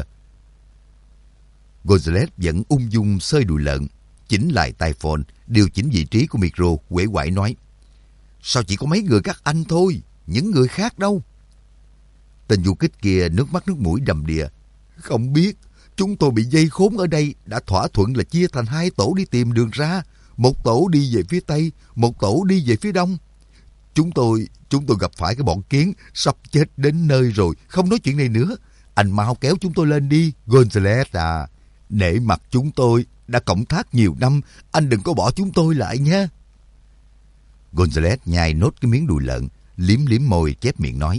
Gonzales vẫn ung dung xơi đùi lợn, chỉnh lại tai phone, điều chỉnh vị trí của micro, uể oải nói. Sao chỉ có mấy người các anh thôi? Những người khác đâu? Tên du kích kia nước mắt nước mũi đầm đìa. Không biết, chúng tôi bị dây khốn ở đây, đã thỏa thuận là chia thành 2 tổ đi tìm đường ra. Một tổ đi về phía Tây, một tổ đi về phía Đông. Chúng tôi gặp phải cái bọn kiến, sắp chết đến nơi rồi, không nói chuyện này nữa. Anh mau kéo chúng tôi lên đi, Gonzales à. Nể mặt chúng tôi, đã cộng tác nhiều năm, anh đừng có bỏ chúng tôi lại nha. Gonzales nhai nốt cái miếng đùi lợn, liếm liếm môi chép miệng nói.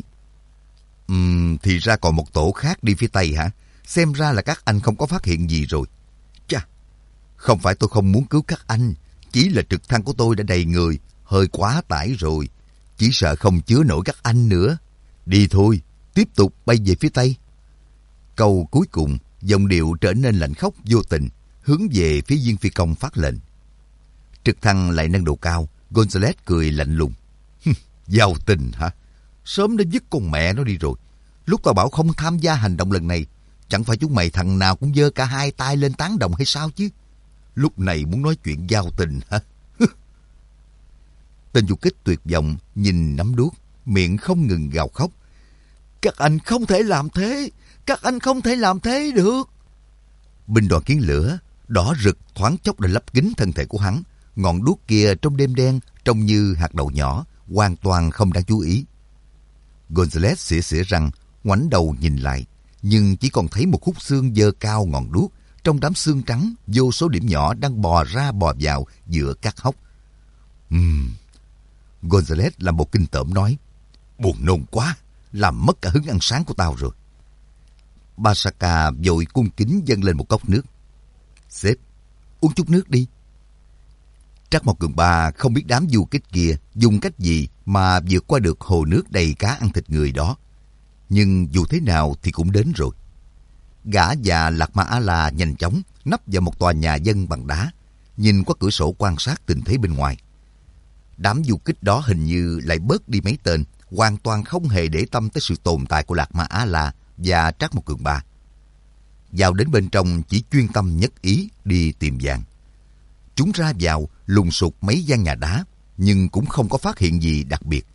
Thì ra còn một tổ khác đi phía Tây hả? Xem ra là các anh không có phát hiện gì rồi. Chà, không phải tôi không muốn cứu các anh, chỉ là trực thăng của tôi đã đầy người, hơi quá tải rồi. Chỉ sợ không chứa nổi các anh nữa. Đi thôi, tiếp tục bay về phía Tây. Câu cuối cùng, giọng điệu trở nên lạnh khóc vô tình, hướng về phía viên phi công phát lệnh. Trực thăng lại nâng độ cao, Gonzales cười lạnh lùng. Giao tình hả? Sớm đã dứt con mẹ nó đi rồi. Lúc tao bảo không tham gia hành động lần này, chẳng phải chúng mày thằng nào cũng giơ cả 2 tay lên tán đồng hay sao chứ? Lúc này muốn nói chuyện giao tình hả? Tên du kích tuyệt vọng nhìn nắm đuốc, miệng không ngừng gào khóc. Các anh không thể làm thế, các anh không thể làm thế được. Binh đoàn kiến lửa, đỏ rực thoáng chốc đã lấp kín thân thể của hắn. Ngọn đuốc kia trong đêm đen trông như hạt đậu nhỏ, hoàn toàn không đáng chú ý. Gonzales xỉa xỉa răng, ngoảnh đầu nhìn lại, nhưng chỉ còn thấy một khúc xương dơ cao ngọn đuốc. Trong đám xương trắng, vô số điểm nhỏ đang bò ra bò vào giữa các hốc. Gonzales làm một kinh tởm nói. Buồn nôn quá, làm mất cả hứng ăn sáng của tao rồi. Basaka vội cung kính dâng lên một cốc nước. Sếp, uống chút nước đi. Trắc Mộc Cường Ba không biết đám du kích kia dùng cách gì mà vượt qua được hồ nước đầy cá ăn thịt người đó. Nhưng dù thế nào thì cũng đến rồi. Gã và Lạc Ma A-la nhanh chóng nấp vào một tòa nhà dân bằng đá, nhìn qua cửa sổ quan sát tình thế bên ngoài. Đám du kích đó hình như lại bớt đi mấy tên, hoàn toàn không hề để tâm tới sự tồn tại của Lạc Ma A-la và Trắc Mộc Cường Ba. Vào đến bên trong chỉ chuyên tâm nhất ý đi tìm vàng. Chúng ra vào lùng sục mấy gian nhà đá, nhưng cũng không có phát hiện gì đặc biệt.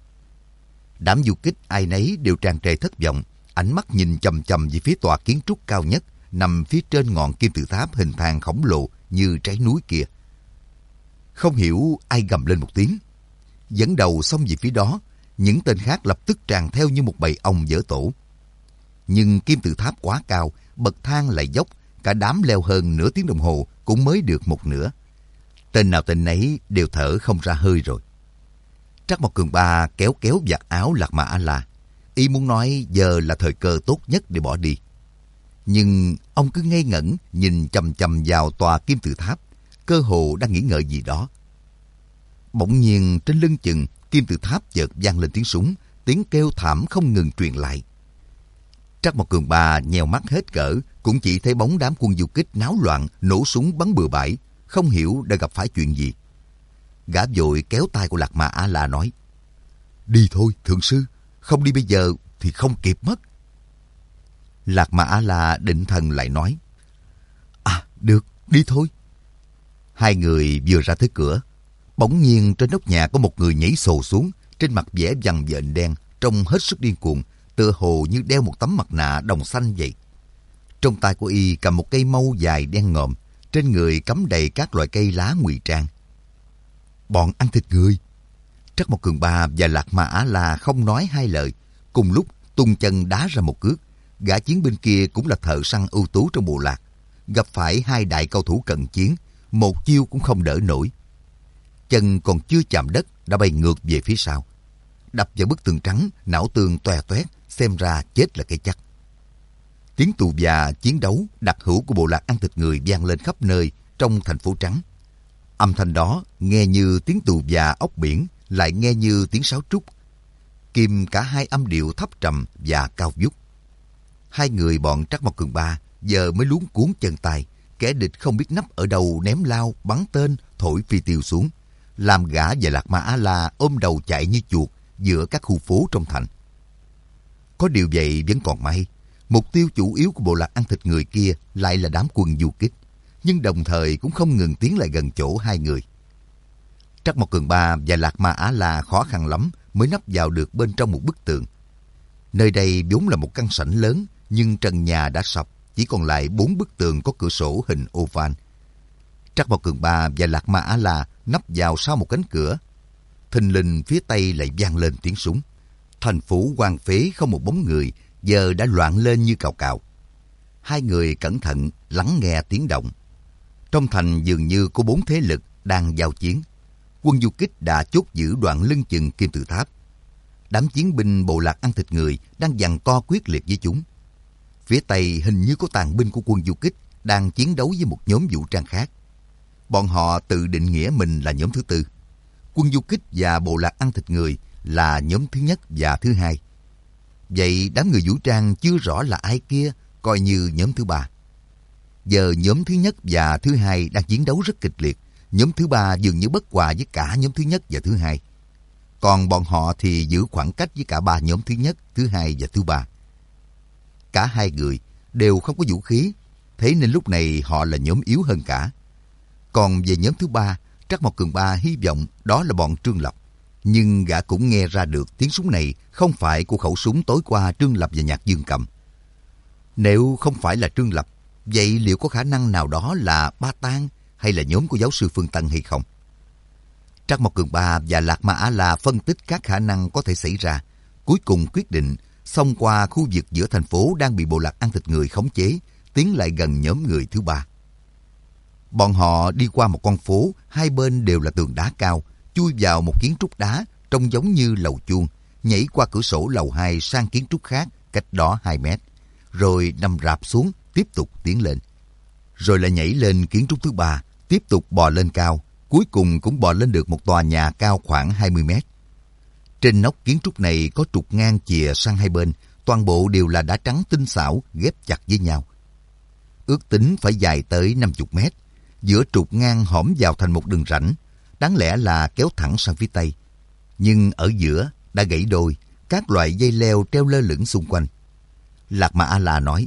Đám du kích ai nấy đều tràn trề thất vọng, ánh mắt nhìn chằm chằm về phía tòa kiến trúc cao nhất, nằm phía trên ngọn kim tự tháp hình thang khổng lồ như trái núi kia. Không hiểu ai gầm lên một tiếng. Dẫn đầu xông về phía đó, những tên khác lập tức tràn theo như một bầy ong dỡ tổ. Nhưng kim tự tháp quá cao, bậc thang lại dốc, cả đám leo hơn nửa tiếng đồng hồ cũng mới được một nửa. Tên nào tên nấy đều thở không ra hơi rồi. Trắc Mộc Cường Ba kéo kéo vạt áo Lạc Ma A-la, ý muốn nói giờ là thời cơ tốt nhất để bỏ đi. Nhưng ông cứ ngây ngẩn nhìn chằm chằm vào tòa kim tự tháp, cơ hồ đang nghĩ ngợi gì đó. Bỗng nhiên trên lưng chừng kim tự tháp chợt vang lên tiếng súng, tiếng kêu thảm không ngừng truyền lại. Trắc Mộc Cường Ba nhèo mắt hết cỡ, cũng chỉ thấy bóng đám quân du kích náo loạn, nổ súng bắn bừa bãi, không hiểu đã gặp phải chuyện gì. Gã vội kéo tay của Lạc Ma A-la nói: "Đi thôi, thượng sư, không đi bây giờ thì không kịp mất." Lạc Ma A-la định thần lại nói: "Được, đi thôi." Hai người vừa ra tới cửa, bỗng nhiên trên nóc nhà có một người nhảy sồ xuống, trên mặt vẻ vằn vện đen, trông hết sức điên cuồng, tựa hồ như đeo một tấm mặt nạ đồng xanh vậy. Trong tay của y cầm một cây mâu dài đen ngòm, trên người cắm đầy các loại cây lá ngụy trang. Bọn ăn thịt người. Trắc Mộc Cường Ba và Lạc Ma A-la không nói hai lời, cùng lúc tung chân đá ra một cước. Gã chiến binh kia cũng là thợ săn ưu tú trong bộ lạc, gặp phải hai đại cao thủ cận chiến, một chiêu cũng không đỡ nổi. Chân còn chưa chạm đất đã bay ngược về phía sau, đập vào bức tường trắng, não tường toe toét, xem ra chết là cái chắc. Tiếng tù và chiến đấu đặc hữu của bộ lạc ăn thịt người vang lên khắp nơi trong thành phố trắng. Âm thanh đó nghe như tiếng tù và ốc biển, lại nghe như tiếng sáo trúc, kìm cả hai âm điệu thấp trầm và cao vút. Hai người bọn Trắc Mộc Cường Ba giờ mới luống cuống chân tay, kẻ địch không biết nấp ở đâu ném lao, bắn tên, thổi phi tiêu xuống, làm gã và Lạc Ma A-la ôm đầu chạy như chuột giữa các khu phố trong thành. Có điều vậy vẫn còn may, mục tiêu chủ yếu của bộ lạc ăn thịt người kia lại là đám quân du kích, nhưng đồng thời cũng không ngừng tiến lại gần chỗ hai người. Trắc Mộc Cường Ba và Lạc Ma A-la khó khăn lắm mới nấp vào được bên trong một bức tường. Nơi đây vốn là một căn sảnh lớn, nhưng trần nhà đã sập, chỉ còn lại 4 bức tường có cửa sổ hình oval. Trắc Mộc Cường Ba và Lạc Ma A-la nấp vào sau một cánh cửa. Thình lình phía tây lại vang lên tiếng súng. Thành phố hoang phế không một bóng người, giờ đã loạn lên như cào cào. Hai người cẩn thận lắng nghe tiếng động. Trong thành dường như có 4 thế lực đang giao chiến. Quân du kích đã chốt giữ đoạn lưng chừng kim tự tháp. Đám chiến binh bộ lạc ăn thịt người đang giằng co quyết liệt với chúng. Phía tây hình như có tàn binh của quân du kích đang chiến đấu với một nhóm vũ trang khác. Bọn họ tự định nghĩa mình là nhóm thứ tư. Quân du kích và bộ lạc ăn thịt người là nhóm thứ nhất và thứ hai. Vậy đám người vũ trang chưa rõ là ai kia, coi như nhóm thứ ba. Giờ nhóm thứ nhất và thứ hai đang chiến đấu rất kịch liệt. Nhóm thứ ba dường như bất hòa với cả nhóm thứ nhất và thứ hai. Còn bọn họ thì giữ khoảng cách với cả ba nhóm thứ nhất, thứ hai và thứ ba. Cả hai người đều không có vũ khí, thế nên lúc này họ là nhóm yếu hơn cả. Còn về nhóm thứ ba, Trắc Mộc Cường Ba hy vọng đó là bọn Trương Lập. Nhưng gã cũng nghe ra được tiếng súng này không phải của khẩu súng tối qua Trương Lập và Nhạc Dương cầm. Nếu không phải là Trương Lập, vậy liệu có khả năng nào đó là Ba Tang hay là nhóm của giáo sư Phương Tân hay không? Trắc Mộc Cường Ba và Lạc Ma A-la phân tích các khả năng có thể xảy ra, cuối cùng quyết định xông qua khu vực giữa thành phố đang bị bộ lạc ăn thịt người khống chế, tiến lại gần nhóm người thứ ba. Bọn họ đi qua một con phố, hai bên đều là tường đá cao, chui vào một kiến trúc đá trông giống như lầu chuông, nhảy qua cửa sổ lầu 2 sang kiến trúc khác cách đó 2 mét, rồi nằm rạp xuống, tiếp tục tiến lên. Rồi lại nhảy lên kiến trúc thứ ba, tiếp tục bò lên cao, cuối cùng cũng bò lên được một tòa nhà cao khoảng 20 mét. Trên nóc kiến trúc này có trục ngang chìa sang hai bên, toàn bộ đều là đá trắng tinh xảo ghép chặt với nhau. Ước tính phải dài tới 50 mét, giữa trục ngang hõm vào thành một đường rãnh, đáng lẽ là kéo thẳng sang phía tây. Nhưng ở giữa đã gãy đôi, các loại dây leo treo lơ lửng xung quanh. Lạc Ma A-la nói,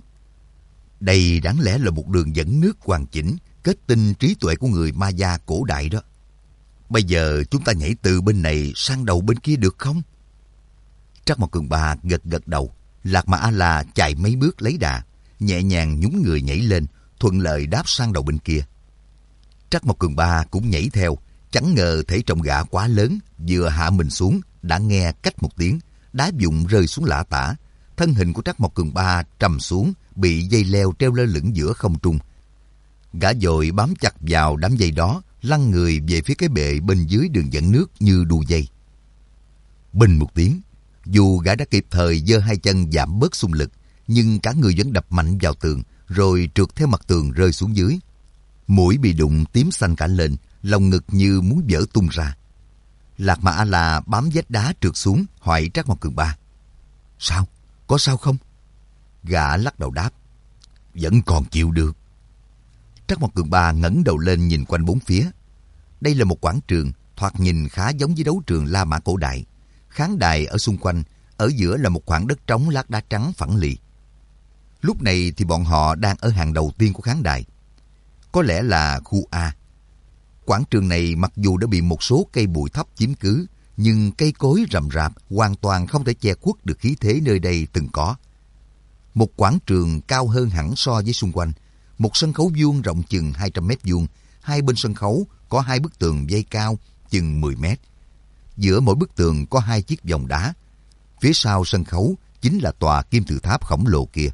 đây đáng lẽ là một đường dẫn nước hoàn chỉnh, kết tinh trí tuệ của người Maya cổ đại đó. Bây giờ chúng ta nhảy từ bên này sang đầu bên kia được không? Trắc Mộc Cường Ba gật gật đầu. Lạc Ma A-la chạy mấy bước lấy đà, nhẹ nhàng nhún người nhảy lên, thuận lợi đáp sang đầu bên kia. Trắc Mộc Cường Ba cũng nhảy theo, chẳng ngờ thể trọng gã quá lớn, vừa hạ mình xuống, đã nghe cách một tiếng, đá vụn rơi xuống lả tả. Thân hình của Trắc Mộc Cường Ba trầm xuống, bị dây leo treo lơ lửng giữa không trung. Gã vội bám chặt vào đám dây đó, lăn người về phía cái bệ bên dưới đường dẫn nước như đu dây. Bình một tiếng, dù gã đã kịp thời giơ hai chân giảm bớt xung lực, nhưng cả người vẫn đập mạnh vào tường, rồi trượt theo mặt tường rơi xuống dưới. Mũi bị đụng tím xanh cả lên, lồng ngực như muốn vỡ tung ra. Lạc Mà A-la bám vách đá trượt xuống, hỏi Trắc Mộc Cường Ba: Sao? Có sao không? Gã lắc đầu đáp: Vẫn còn chịu được. Trắc Mộc Cường Ba ngẩng đầu lên nhìn quanh bốn phía. Đây là một quảng trường, thoạt nhìn khá giống với đấu trường La Mã cổ đại. Khán đài ở xung quanh, ở giữa là một khoảng đất trống lát đá trắng phẳng lì. Lúc này thì bọn họ đang ở hàng đầu tiên của khán đài. Có lẽ là khu A. Quảng trường này mặc dù đã bị một số cây bụi thấp chiếm cứ, nhưng cây cối rậm rạp hoàn toàn không thể che khuất được khí thế nơi đây từng có. Một quảng trường cao hơn hẳn so với xung quanh. Một sân khấu vuông rộng chừng 200 mét vuông. Hai bên sân khấu có hai bức tường dây cao chừng 10 mét. Giữa mỗi bức tường có hai chiếc vòng đá. Phía sau sân khấu chính là tòa kim tự tháp khổng lồ kia.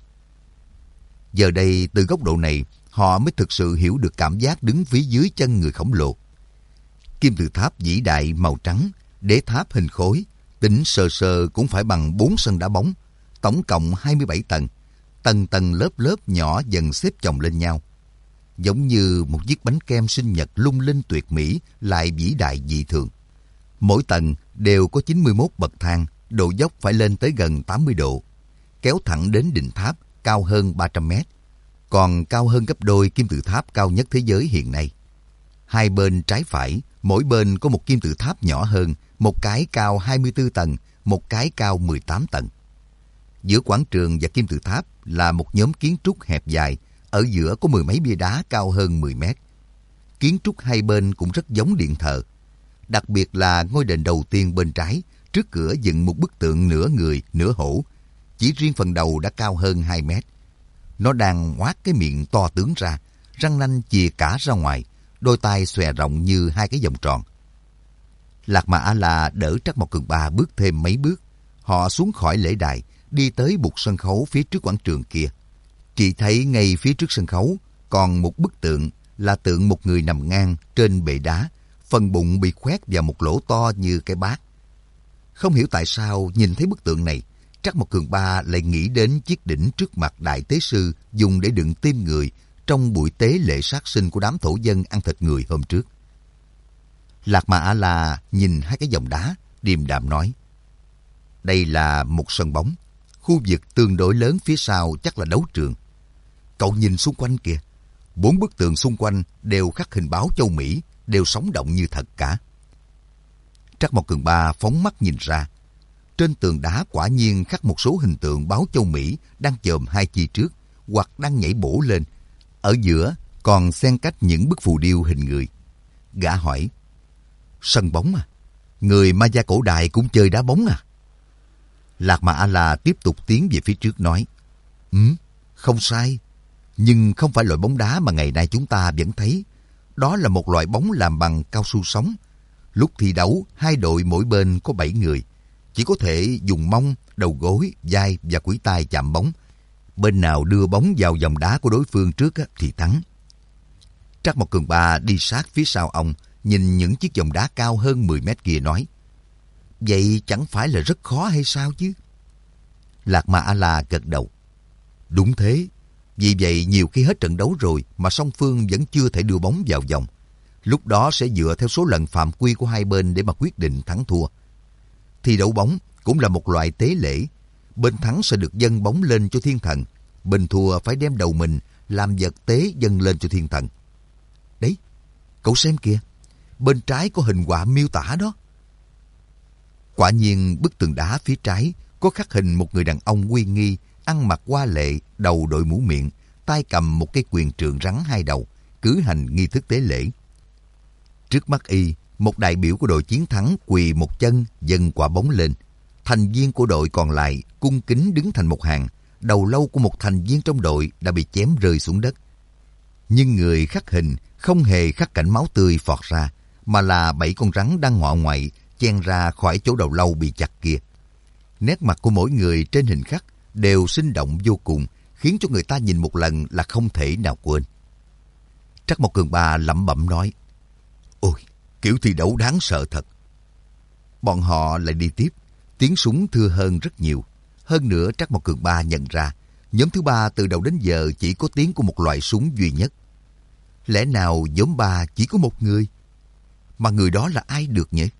Giờ đây, từ góc độ này, họ mới thực sự hiểu được cảm giác đứng phía dưới chân người khổng lồ. Kim tự tháp vĩ đại màu trắng, đế tháp hình khối, tính sơ sơ cũng phải bằng 4 sân đá bóng, tổng cộng 27 tầng. Tầng tầng lớp lớp nhỏ dần xếp chồng lên nhau. Giống như một chiếc bánh kem sinh nhật lung linh tuyệt mỹ lại vĩ đại dị thường. Mỗi tầng đều có 91 bậc thang, độ dốc phải lên tới gần 80 độ. Kéo thẳng đến đỉnh tháp, cao hơn 300 mét. Còn cao hơn gấp đôi kim tự tháp cao nhất thế giới hiện nay. Hai bên trái phải, mỗi bên có một kim tự tháp nhỏ hơn, một cái cao 24 tầng, một cái cao 18 tầng. Giữa quảng trường và kim tự tháp là một nhóm kiến trúc hẹp dài, ở giữa có mười mấy bia đá cao hơn 10 mét. Kiến trúc hai bên cũng rất giống điện thờ. Đặc biệt là ngôi đền đầu tiên bên trái, trước cửa dựng một bức tượng nửa người, nửa hổ. Chỉ riêng phần đầu đã cao hơn 2 mét. Nó đang ngoác cái miệng to tướng ra, răng nanh chìa cả ra ngoài, đôi tai xòe rộng như hai cái vòng tròn. Lạc Mà A-la đỡ Trắc Mộc Cường Ba bước thêm mấy bước. Họ xuống khỏi lễ đài, đi tới bục sân khấu phía trước quảng trường kia. Chỉ thấy ngay phía trước sân khấu còn một bức tượng, là tượng một người nằm ngang trên bệ đá, phần bụng bị khoét vào một lỗ to như cái bát. Không hiểu tại sao nhìn thấy bức tượng này, Trắc Mộc Cường Ba lại nghĩ đến chiếc đỉnh trước mặt đại tế sư dùng để đựng tim người trong buổi tế lễ sát sinh của đám thổ dân ăn thịt người hôm trước. Lạc Mà A-la nhìn hai cái vòng đá, điềm đạm nói: Đây là một sân bóng. Khu vực tương đối lớn phía sau chắc là đấu trường. Cậu nhìn xung quanh kìa. 4 bức tường xung quanh đều khắc hình báo châu Mỹ, đều sống động như thật cả. Trắc Mộc Cường Ba phóng mắt nhìn ra. Trên tường đá quả nhiên khắc một số hình tượng báo châu Mỹ đang chồm hai chi trước, hoặc đang nhảy bổ lên. Ở giữa còn xen cách những bức phù điêu hình người. Gã hỏi: Sân bóng à? Người Maya cổ đại cũng chơi đá bóng à? Lạc Mà A-la tiếp tục tiến về phía trước nói: Không sai. Nhưng không phải loại bóng đá mà ngày nay chúng ta vẫn thấy. Đó là một loại bóng làm bằng cao su sống. Lúc thi đấu, hai đội mỗi bên có 7 người. Chỉ có thể dùng mông, đầu gối, vai và khuỷu tay chạm bóng. Bên nào đưa bóng vào vòng đá của đối phương trước thì thắng. Trắc Mộc Cường Ba đi sát phía sau ông, nhìn những chiếc vòng đá cao hơn 10 mét kia nói: Vậy chẳng phải là rất khó hay sao chứ? Lạc Mà A-la gật đầu: Đúng thế. Vì vậy nhiều khi hết trận đấu rồi mà song phương vẫn chưa thể đưa bóng vào vòng. Lúc đó sẽ dựa theo số lần phạm quy của hai bên để mà quyết định thắng thua. Thi đấu bóng cũng là một loại tế lễ. Bên thắng sẽ được dâng bóng lên cho thiên thần. Bên thua phải đem đầu mình làm vật tế dâng lên cho thiên thần. Đấy, cậu xem kìa. Bên trái có hình họa miêu tả đó. Quả nhiên bức tường đá phía trái có khắc hình một người đàn ông uy nghi, ăn mặc hoa lệ, đầu đội mũ miệng, tay cầm một cây quyền trượng rắn hai đầu, cử hành nghi thức tế lễ. Trước mắt y, một đại biểu của đội chiến thắng quỳ một chân dâng quả bóng lên. Thành viên của đội còn lại cung kính đứng thành một hàng, đầu lâu của một thành viên trong đội đã bị chém rơi xuống đất. Nhưng người khắc hình không hề khắc cảnh máu tươi phọt ra, mà là 7 con rắn đang ngọ ngoại chen ra khỏi chỗ đầu lâu bị chặt kia. Nét mặt của mỗi người trên hình khắc đều sinh động vô cùng, khiến cho người ta nhìn một lần là không thể nào quên. Trắc Mộc Cường Ba lẩm bẩm nói, ôi, kiểu thi đấu đáng sợ thật. Bọn họ lại đi tiếp, tiếng súng thưa hơn rất nhiều. Hơn nữa Trắc Mộc Cường Ba nhận ra, nhóm thứ ba từ đầu đến giờ chỉ có tiếng của một loại súng duy nhất. Lẽ nào nhóm 3 chỉ có một người? Mà người đó là ai được nhỉ?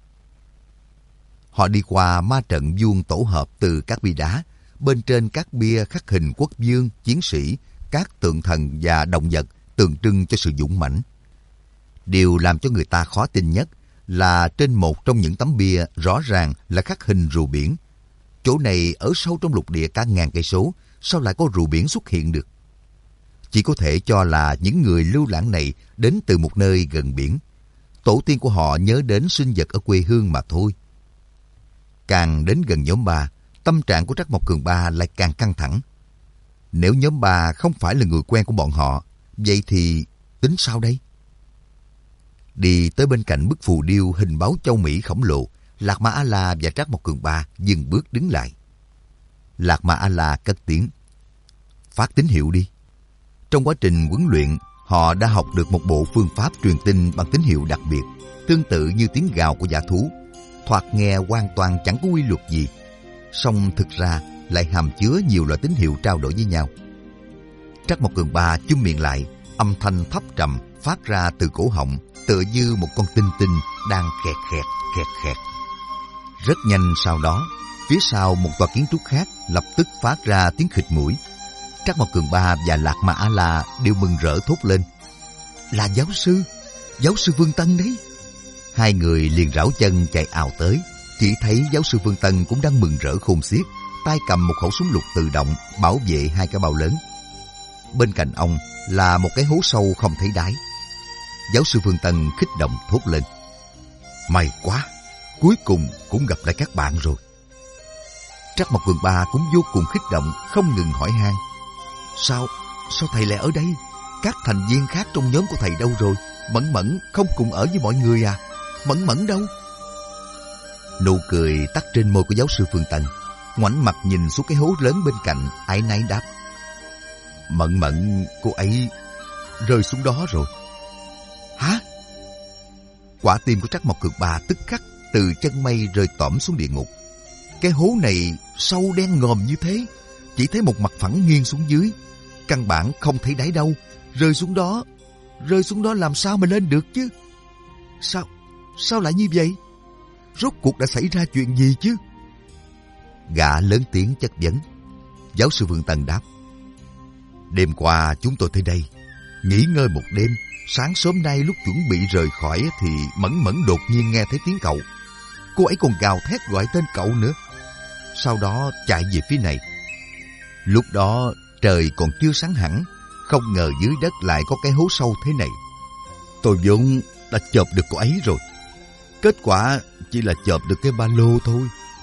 Họ đi qua ma trận vuông tổ hợp từ các bia đá. Bên trên các bia khắc hình quốc vương, chiến sĩ, các tượng thần và động vật tượng trưng cho sự dũng mãnh. Điều làm cho người ta khó tin nhất là trên một trong những tấm bia rõ ràng là khắc hình rùa biển. Chỗ này ở sâu trong lục địa cả ngàn cây số, sao lại có rùa biển xuất hiện được? Chỉ có thể cho là những người lưu lãng này đến từ một nơi gần biển. Tổ tiên của họ nhớ đến sinh vật ở quê hương mà thôi. Càng đến gần nhóm 3, tâm trạng của Trắc Mộc Cường Ba lại càng căng thẳng. Nếu nhóm 3 không phải là người quen của bọn họ, vậy thì tính sao đây? Đi tới bên cạnh bức phù điêu hình báo châu Mỹ khổng lồ, Lạc Ma A-la và Trắc Mộc Cường Ba dừng bước đứng lại. Lạc Ma A-la cất tiếng, phát tín hiệu đi. Trong quá trình huấn luyện, họ đã học được một bộ phương pháp truyền tin bằng tín hiệu đặc biệt, tương tự như tiếng gào của dã thú. Thoạt nghe hoàn toàn chẳng có quy luật gì, song thực ra lại hàm chứa nhiều loại tín hiệu trao đổi với nhau. Trắc Mộc Cường Ba chum miệng lại, âm thanh thấp trầm phát ra từ cổ họng, tựa như một con tinh tinh đang khẹt khẹt khẹt khẹt. Rất nhanh sau đó, phía sau một tòa kiến trúc khác lập tức phát ra tiếng khịt mũi. Trắc Mộc Cường Ba và Lạc Ma A-la đều mừng rỡ thốt lên, là giáo sư Vương Tân đấy. Hai người liền rảo chân chạy ào tới, chỉ thấy giáo sư Vương Tân cũng đang mừng rỡ khôn xiết, tay cầm một khẩu súng lục tự động bảo vệ hai cái bao lớn. Bên cạnh ông là một cái hố sâu không thấy đáy. Giáo sư Vương Tân kích động thốt lên, may quá, cuối cùng cũng gặp lại các bạn rồi. Trắc Mộc Cường Ba cũng vô cùng kích động, không ngừng hỏi han, Sao thầy lại ở đây? Các thành viên khác trong nhóm của thầy đâu rồi? Mẫn Mẫn không cùng ở với mọi người à? Mẫn Mẫn đâu? Nụ cười tắt trên môi của giáo sư Phương Tân, ngoảnh mặt nhìn xuống cái hố lớn bên cạnh, áy náy đáp, Mẫn Mẫn cô ấy rơi xuống đó rồi. Hả? Quả tim của Trắc Mộc Cường Ba tức khắc từ chân mây rơi tõm xuống địa ngục. Cái hố này sâu đen ngòm như thế, chỉ thấy một mặt phẳng nghiêng xuống dưới, căn bản không thấy đáy đâu. Rơi xuống đó làm sao mà lên được chứ? Sao lại như vậy? Rốt cuộc đã xảy ra chuyện gì chứ? Gã lớn tiếng chất vấn. Giáo sư Vương Tân đáp, đêm qua chúng tôi tới đây nghỉ ngơi một đêm. Sáng sớm nay lúc chuẩn bị rời khỏi thì Mẫn Mẫn đột nhiên nghe thấy tiếng cậu. Cô ấy còn gào thét gọi tên cậu nữa. Sau đó chạy về phía này. Lúc đó trời còn chưa sáng hẳn, không ngờ dưới đất lại có cái hố sâu thế này. Tôi vốn đã chộp được cô ấy rồi, kết quả chỉ là chộp được cái ba lô thôi.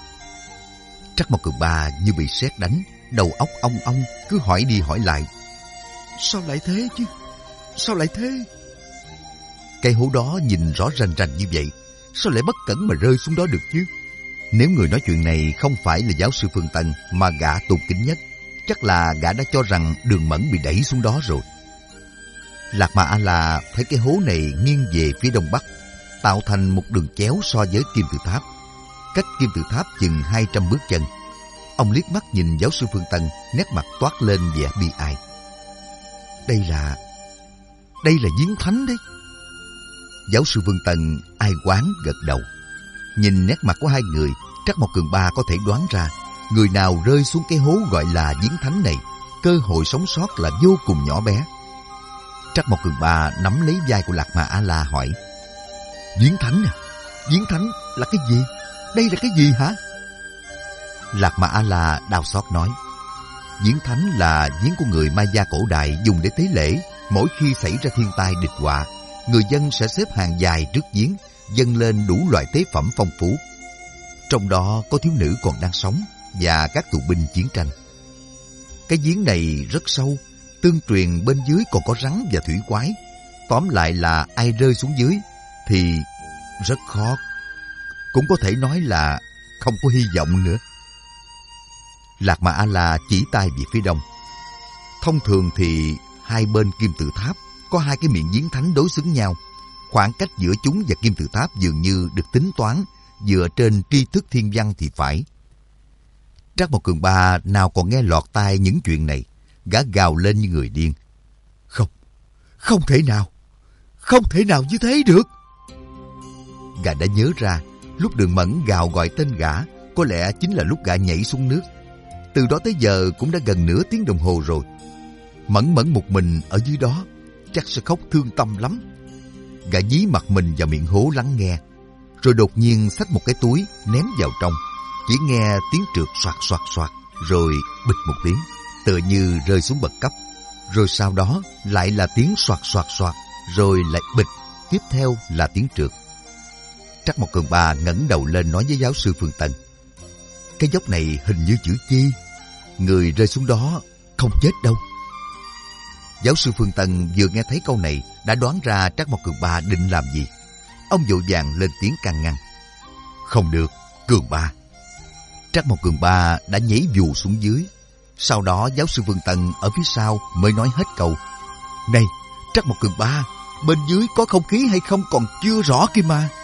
Trắc Mộc Cường Ba như bị sét đánh, đầu óc ong ong, cứ hỏi đi hỏi lại. Sao lại thế chứ? Sao lại thế? Cái hố đó nhìn rõ rành rành như vậy, sao lại bất cẩn mà rơi xuống đó được chứ? Nếu người nói chuyện này không phải là giáo sư Phương Tân mà gã tôn kính nhất, chắc là gã đã cho rằng Đường Mẫn bị đẩy xuống đó rồi. Lạc Ma A-la thấy cái hố này nghiêng về phía đông bắc, tạo thành một đường chéo so với kim tự tháp. Cách kim tự tháp chừng 200 bước chân. Ông liếc mắt nhìn giáo sư Phương Tân, nét mặt toát lên vẻ bi ai. Đây là giếng thánh đấy. Giáo sư Vương Tân ai oán gật đầu. Nhìn nét mặt của hai người, Trắc Mộc Cường Ba có thể đoán ra người nào rơi xuống cái hố gọi là giếng thánh này, cơ hội sống sót là vô cùng nhỏ bé. Trắc Mộc Cường Ba nắm lấy vai của Lạc Ma A-la hỏi, giếng thánh à? Giếng thánh là cái gì? Đây là cái gì hả? Lạc Ma A-la đau xót nói, giếng thánh là giếng của người Maya cổ đại dùng để tế lễ. Mỗi khi xảy ra thiên tai địch họa, người dân sẽ xếp hàng dài trước giếng, dâng lên đủ loại tế phẩm phong phú. Trong đó có thiếu nữ còn đang sống và các tù binh chiến tranh. Cái giếng này rất sâu, tương truyền bên dưới còn có rắn và thủy quái. Tóm lại là ai rơi xuống dưới thì rất khó. Cũng có thể nói là không có hy vọng nữa. Lạc Ma A-la chỉ tay về phía đông. Thông thường thì hai bên kim tự tháp có hai cái miệng giếng thánh đối xứng nhau. Khoảng cách giữa chúng và kim tự tháp dường như được tính toán dựa trên tri thức thiên văn thì phải. Trác Mộc Cường Ba nào còn nghe lọt tai những chuyện này, gã gào lên như người điên. Không thể nào, không thể nào như thế được. Gã đã nhớ ra, lúc Đường Mẫn gào gọi tên gã, có lẽ chính là lúc gã nhảy xuống nước. Từ đó tới giờ cũng đã gần nửa tiếng đồng hồ rồi. Mẫn Mẫn một mình ở dưới đó, chắc sẽ khóc thương tâm lắm. Gã dí mặt mình vào miệng hố lắng nghe, rồi đột nhiên xách một cái túi ném vào trong. Chỉ nghe tiếng trượt soạt soạt soạt, rồi bịch một tiếng, tựa như rơi xuống bậc cấp. Rồi sau đó lại là tiếng soạt soạt soạt, rồi lại bịch, tiếp theo là tiếng trượt. Trác Mộc Cường Ba ngẩng đầu lên nói với giáo sư Phương Tân: cái dốc này hình như chữ chi, người rơi xuống đó không chết đâu. Giáo sư Phương Tân vừa nghe thấy câu này đã đoán ra Trác Mộc Cường Ba định làm gì. Ông vội vàng lên tiếng can ngăn: không được, Cường Ba. Trác Mộc Cường Ba đã nhảy vù xuống dưới. Sau đó giáo sư Phương Tân ở phía sau mới nói hết câu: này, Trác Mộc Cường Ba, bên dưới có không khí hay không còn chưa rõ kia mà.